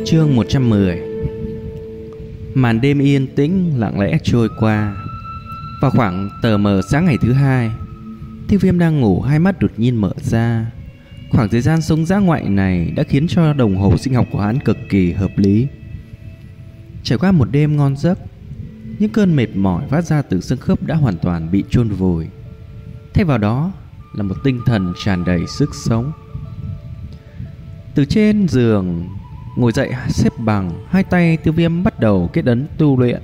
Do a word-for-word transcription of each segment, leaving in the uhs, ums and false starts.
Chương một trăm mười. Màn đêm yên tĩnh lặng lẽ trôi qua. Vào khoảng tờ mờ sáng ngày thứ hai, Tiêu Viêm đang ngủ, hai mắt đột nhiên mở ra. Khoảng thời gian sống dã ngoại này đã khiến cho đồng hồ sinh học của hắn cực kỳ hợp lý. Trải qua một đêm ngon giấc, những cơn mệt mỏi phát ra từ xương khớp đã hoàn toàn bị chôn vùi. Thay vào đó là một tinh thần tràn đầy sức sống. Từ trên giường ngồi dậy xếp bằng, hai tay Tiêu Viêm bắt đầu kết ấn tu luyện,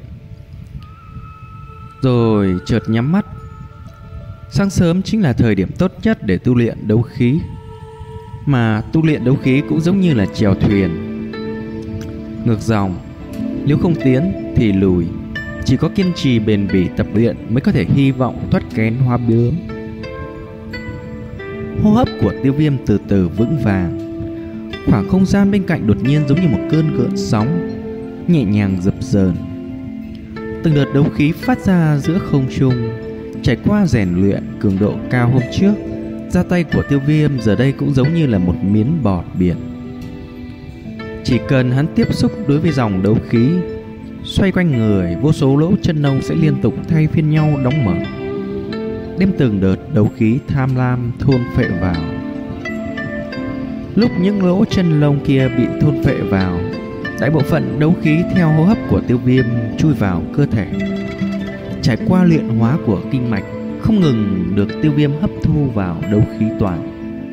rồi chợt nhắm mắt. Sáng sớm chính là thời điểm tốt nhất để tu luyện đấu khí, mà tu luyện đấu khí cũng giống như là chèo thuyền, ngược dòng, nếu không tiến thì lùi. Chỉ có kiên trì bền bỉ tập luyện mới có thể hy vọng thoát kén hóa bướm. Hô hấp của Tiêu Viêm từ từ vững vàng. Khoảng không gian bên cạnh đột nhiên giống như một cơn gợn sóng nhẹ nhàng dập dờn. Từng đợt đấu khí phát ra giữa không trung. Trải qua rèn luyện cường độ cao hôm trước, ra tay của Tiêu Viêm giờ đây cũng giống như là một miếng bọt biển. Chỉ cần hắn tiếp xúc đối với dòng đấu khí, xoay quanh người, vô số lỗ chân lông sẽ liên tục thay phiên nhau đóng mở, đem từng đợt đấu khí tham lam thôn phệ vào. Lúc những lỗ chân lông kia bị thôn phệ vào, đại bộ phận đấu khí theo hô hấp của Tiêu Viêm chui vào cơ thể. Trải qua luyện hóa của kinh mạch, không ngừng được Tiêu Viêm hấp thu vào đấu khí toàn.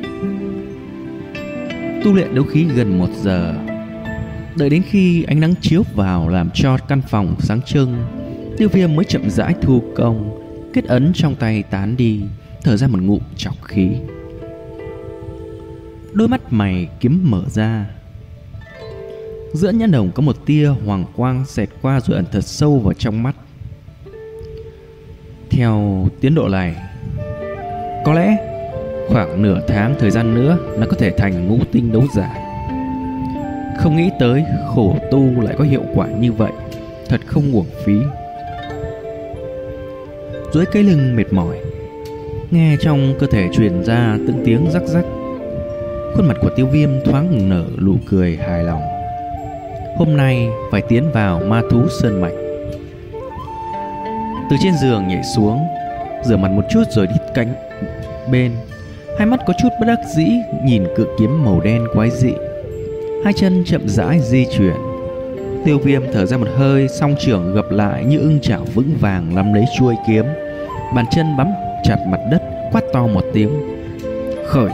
Tu luyện đấu khí gần một giờ. Đợi đến khi ánh nắng chiếu vào làm cho căn phòng sáng trưng, Tiêu Viêm mới chậm rãi thu công, kết ấn trong tay tán đi, thở ra một ngụm trọc khí. Đôi mắt mày kiếm mở ra, giữa nhãn đồng có một tia hoàng quang xẹt qua rồi ẩn thật sâu vào trong mắt. Theo tiến độ này, có lẽ khoảng nửa tháng thời gian nữa là có thể thành ngũ tinh đấu giả. Không nghĩ tới khổ tu lại có hiệu quả như vậy, thật không uổng phí. Duỗi cái lưng mệt mỏi, nghe trong cơ thể truyền ra từng tiếng rắc rắc. Khuôn mặt của Tiêu Viêm thoáng nở nụ cười hài lòng. Hôm nay phải tiến vào ma thú sơn mạch. Từ trên giường nhảy xuống, rửa mặt một chút rồi đi cạnh bên. Hai mắt có chút bất đắc dĩ nhìn cự kiếm màu đen quái dị. Hai chân chậm rãi di chuyển. Tiêu Viêm thở ra một hơi, song trưởng gập lại như ưng chảo vững vàng nắm lấy chuôi kiếm. Bàn chân bám chặt mặt đất, quát to một tiếng: khởi!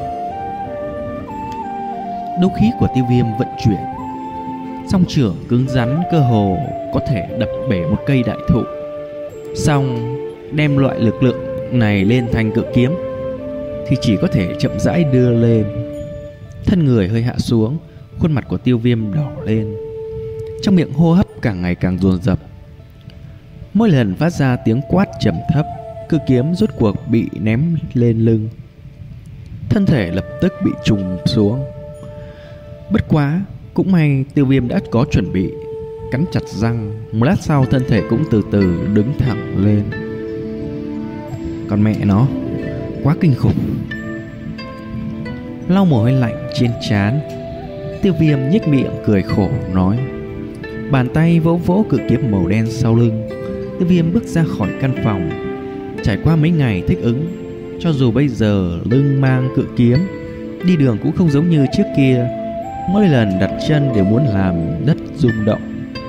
Đấu khí của Tiêu Viêm vận chuyển, song trưởng cứng rắn cơ hồ có thể đập bể một cây đại thụ. Song đem loại lực lượng này lên thành cự kiếm thì chỉ có thể chậm rãi đưa lên. Thân người hơi hạ xuống, khuôn mặt của Tiêu Viêm đỏ lên, trong miệng hô hấp càng ngày càng dồn dập. Mỗi lần phát ra tiếng quát trầm thấp, cự kiếm rốt cuộc bị ném lên lưng, thân thể lập tức bị trùng xuống. Bất quá cũng may Tiêu Viêm đã có chuẩn bị, cắn chặt răng. Một lát sau thân thể cũng từ từ đứng thẳng lên. Còn mẹ nó, quá kinh khủng. Lau mồ hôi lạnh trên trán, Tiêu Viêm nhếch miệng cười khổ nói. Bàn tay vỗ vỗ cự kiếm màu đen sau lưng, Tiêu Viêm bước ra khỏi căn phòng. Trải qua mấy ngày thích ứng, cho dù bây giờ lưng mang cự kiếm, đi đường cũng không giống như trước kia. Mỗi lần đặt chân đều muốn làm đất rung động.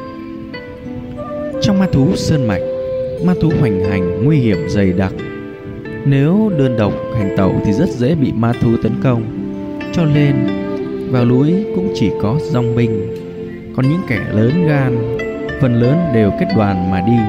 Trong ma thú sơn mạch, ma thú hoành hành nguy hiểm dày đặc. Nếu đơn độc hành tẩu thì rất dễ bị ma thú tấn công. Cho nên vào núi cũng chỉ có dòng binh. Còn những kẻ lớn gan, phần lớn đều kết đoàn mà đi.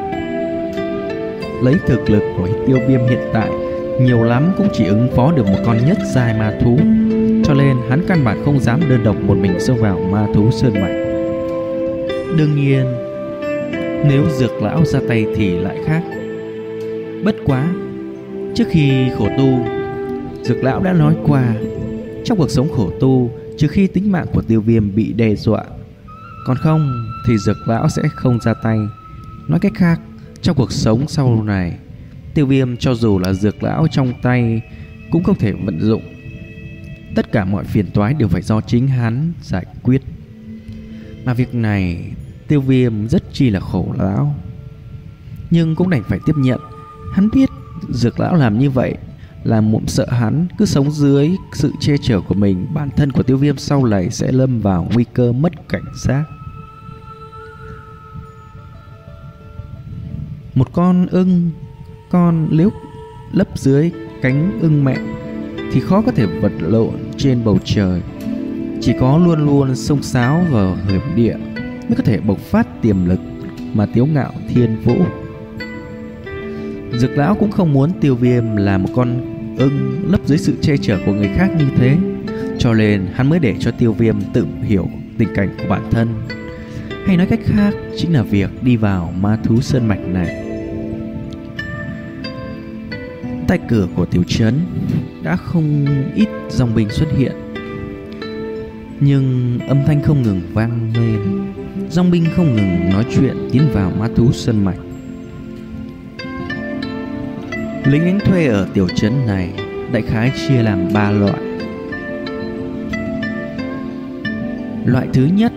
Lấy thực lực của Tiêu Viêm hiện tại, nhiều lắm cũng chỉ ứng phó được một con nhất giai ma thú. Cho nên hắn căn bản không dám đơn độc một mình xông vào ma thú sơn mạch. Đương nhiên, nếu Dược Lão ra tay thì lại khác. Bất quá, trước khi khổ tu, Dược Lão đã nói qua, trong cuộc sống khổ tu, trừ khi tính mạng của Tiêu Viêm bị đe dọa, còn không thì Dược Lão sẽ không ra tay. Nói cách khác, trong cuộc sống sau này, Tiêu Viêm cho dù là Dược Lão trong tay cũng không thể vận dụng. Tất cả mọi phiền toái đều phải do chính hắn giải quyết. Mà việc này Tiêu Viêm rất chi là khổ lão, nhưng cũng đành phải tiếp nhận. Hắn biết Dược lão làm như vậy là mụn sợ hắn cứ sống dưới sự che chở của mình, bản thân của Tiêu Viêm sau này sẽ lâm vào nguy cơ mất cảnh giác. Một con ưng con nếu lấp dưới cánh ưng mẹ thì khó có thể vật lộn trên bầu trời. Chỉ có luôn luôn xông xáo vào hiểm địa mới có thể bộc phát tiềm lực mà tiếu ngạo thiên vũ. Dược lão cũng không muốn Tiêu Viêm là một con ưng lấp dưới sự che chở của người khác như thế, cho nên hắn mới để cho Tiêu Viêm tự hiểu tình cảnh của bản thân. Hay nói cách khác chính là việc đi vào ma thú sơn mạch này. Tại cửa của tiểu trấn đã không ít dòng binh xuất hiện, nhưng âm thanh không ngừng vang lên. Dòng binh không ngừng nói chuyện tiến vào ma thú sơn mạch. Lính đánh thuê ở tiểu trấn này đại khái chia làm ba loại. Loại thứ nhất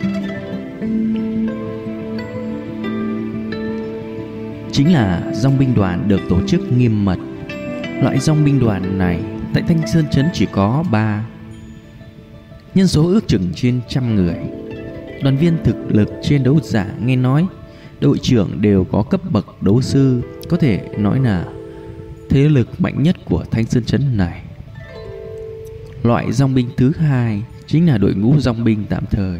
chính là dòng binh đoàn được tổ chức nghiêm mật. Loại dòng binh đoàn này tại Thanh Sơn trấn chỉ có ba, nhân số ước chừng trên trăm người. Đoàn viên thực lực trên đấu giả, nghe nói đội trưởng đều có cấp bậc đấu sư, có thể nói là thế lực mạnh nhất của Thanh Sơn trấn này. Loại dòng binh thứ hai chính là đội ngũ dòng binh tạm thời.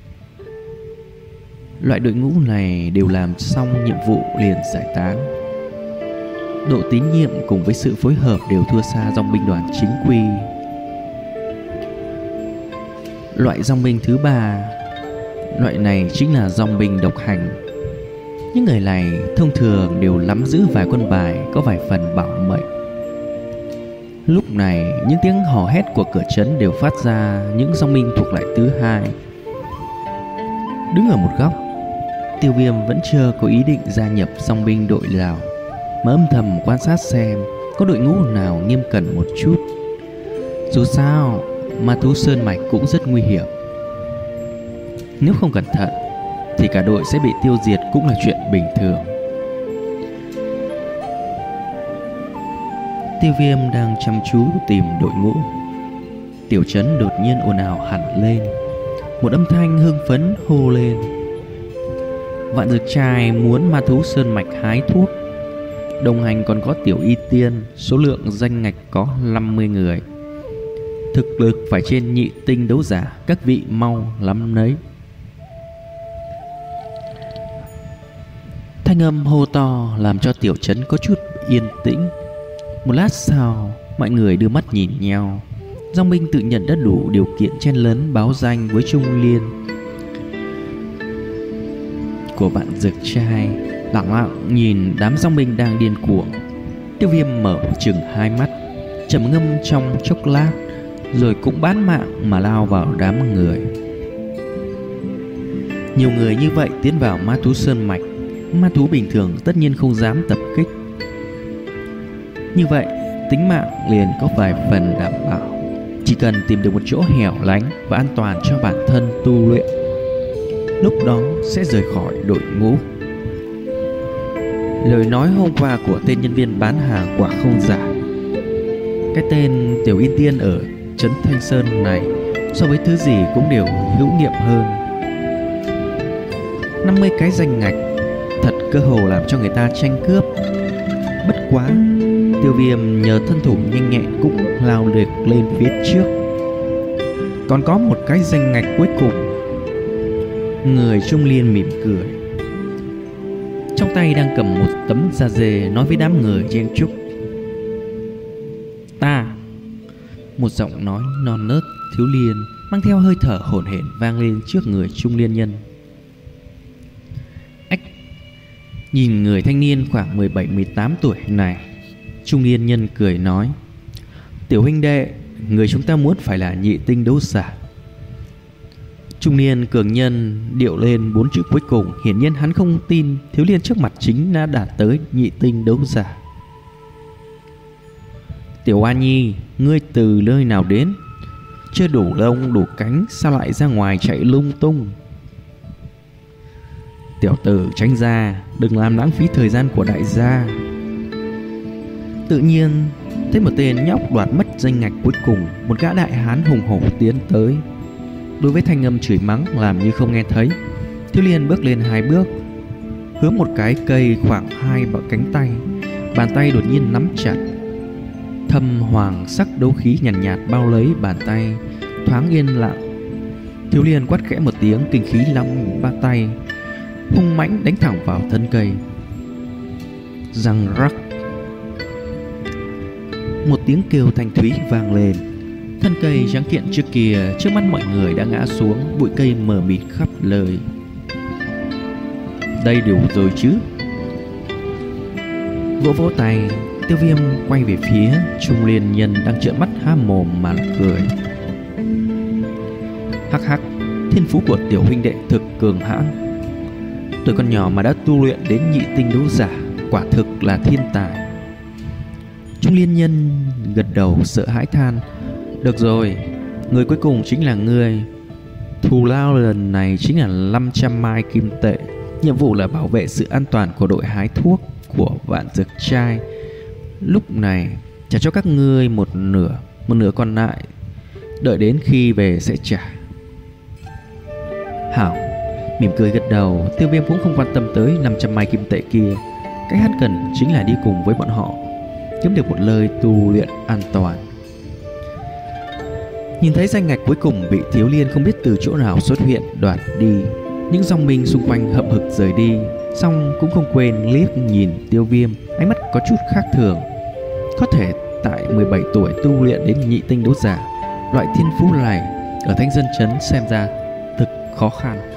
Loại đội ngũ này đều làm xong nhiệm vụ liền giải tán. Độ tín nhiệm cùng với sự phối hợp đều thua xa dòng binh đoàn chính quy. Loại dòng binh thứ ba, loại này chính là dòng binh độc hành. Những người này thông thường đều nắm giữ vài quân bài có vài phần bảo mệnh. Lúc này những tiếng hò hét của cửa trấn đều phát ra những dòng binh thuộc loại thứ hai. Đứng ở một góc, Tiêu Viêm vẫn chưa có ý định gia nhập dòng binh đội nào, mà âm thầm quan sát xem có đội ngũ nào nghiêm cẩn một chút. Dù sao ma thú sơn mạch cũng rất nguy hiểm, nếu không cẩn thận thì cả đội sẽ bị tiêu diệt cũng là chuyện bình thường. Tiêu Viêm đang chăm chú tìm đội ngũ. Tiểu trấn đột nhiên ồn ào hẳn lên. Một âm thanh hưng phấn hô lên: Vạn Dược Trai muốn ma thú sơn mạch hái thuốc. Đồng hành còn có Tiểu Y Tiên, số lượng danh ngạch có năm mươi người. Thực lực phải trên nhị tinh đấu giả, các vị mau lắm nấy. Thanh âm hô to làm cho tiểu trấn có chút yên tĩnh. Một lát sau, mọi người đưa mắt nhìn nhau. Dòng binh tự nhận đã đủ điều kiện chen lấn báo danh với Trung Liên của Vạn Dược Trai, lặng lặng nhìn đám dòng binh đang điên cuồng. Tiêu Viêm mở chừng hai mắt, trầm ngâm trong chốc lát, rồi cũng bán mạng mà lao vào đám người. Nhiều người như vậy tiến vào ma thú sơn mạch, ma thú bình thường tất nhiên không dám tập kích. Như vậy tính mạng liền có vài phần đảm bảo. Chỉ cần tìm được một chỗ hẻo lánh và an toàn cho bản thân tu luyện, lúc đó sẽ rời khỏi đội ngũ. Lời nói hôm qua của tên nhân viên bán hàng quả không giả. Cái tên Tiểu Y Tiên ở trấn Thanh Sơn này so với thứ gì cũng đều hữu nghiệm hơn. Năm mươi cái danh ngạch thật cơ hồ làm cho người ta tranh cướp. Bất quá Tiêu Viêm nhờ thân thủ nhanh nhẹn cũng lao được lên phía trước. Còn có một cái danh ngạch cuối cùng. Người Trung Liên mỉm cười, trong tay đang cầm một tấm da dê, nói với đám người chen chúc: Ta. Một giọng nói non nớt thiếu niên mang theo hơi thở hổn hển vang lên trước người Trung Liên nhân. Ách. Nhìn người thanh niên khoảng mười bảy mười tám tuổi này, Trung Liên nhân cười nói: Tiểu huynh đệ, người chúng ta muốn phải là nhị tinh đấu giả. Trung niên cường nhân điệu lên bốn chữ cuối cùng. Hiển nhiên hắn không tin thiếu niên trước mặt chính đã đạt tới nhị tinh đấu giả. Tiểu Oa Nhi, ngươi từ nơi nào đến? Chưa đủ lông đủ cánh sao lại ra ngoài chạy lung tung? Tiểu tử tránh ra, đừng làm lãng phí thời gian của đại gia. Tự nhiên thấy một tên nhóc đoạt mất danh ngạch cuối cùng. Một gã đại hán hùng hổ tiến tới. Đối với thanh âm chửi mắng làm như không nghe thấy, Thiếu Liên bước lên hai bước, hướng một cái cây khoảng hai bờ cánh tay. Bàn tay đột nhiên nắm chặt. Thâm hoàng sắc đấu khí nhàn nhạt, nhạt bao lấy bàn tay. Thoáng yên lặng, Thiếu Liên quát khẽ một tiếng, kinh khí long ba tay hung mãnh đánh thẳng vào thân cây. Răng rắc, một tiếng kêu thanh thúy vang lên. Thân cây trắng kiện trước kia trước mắt mọi người đã ngã xuống, bụi cây mờ mịt khắp nơi. Đây đủ rồi chứ? Vỗ vỗ tay, Tiêu Viêm quay về phía Trung Liên Nhân đang trợn mắt há mồm mà cười. Hắc hắc, thiên phú của tiểu huynh đệ thực cường hãn. Tuổi con nhỏ mà đã tu luyện đến nhị tinh đấu giả, quả thực là thiên tài. Trung Liên Nhân gật đầu sợ hãi than. Được rồi, người cuối cùng chính là ngươi. Thù lao lần này chính là năm trăm mai kim tệ. Nhiệm vụ là bảo vệ sự an toàn của đội hái thuốc của Vạn Dược Trai. Lúc này trả cho các ngươi một nửa, một nửa còn lại đợi đến khi về sẽ trả. Hảo mỉm cười gật đầu. Tiêu Viêm cũng không quan tâm tới năm trăm mai kim tệ kia. Cách hắn cần chính là đi cùng với bọn họ, kiếm được một nơi tu luyện an toàn. Nhìn thấy danh ngạch cuối cùng bị Thiếu Liên không biết từ chỗ nào xuất hiện đoạt đi, những dòng binh xung quanh hậm hực rời đi, song cũng không quên liếc nhìn Tiêu Viêm, ánh mắt có chút khác thường. Có thể tại mười bảy tuổi tu luyện đến nhị tinh đấu giả, loại thiên phú này ở Thanh Dân Trấn xem ra thực khó khăn.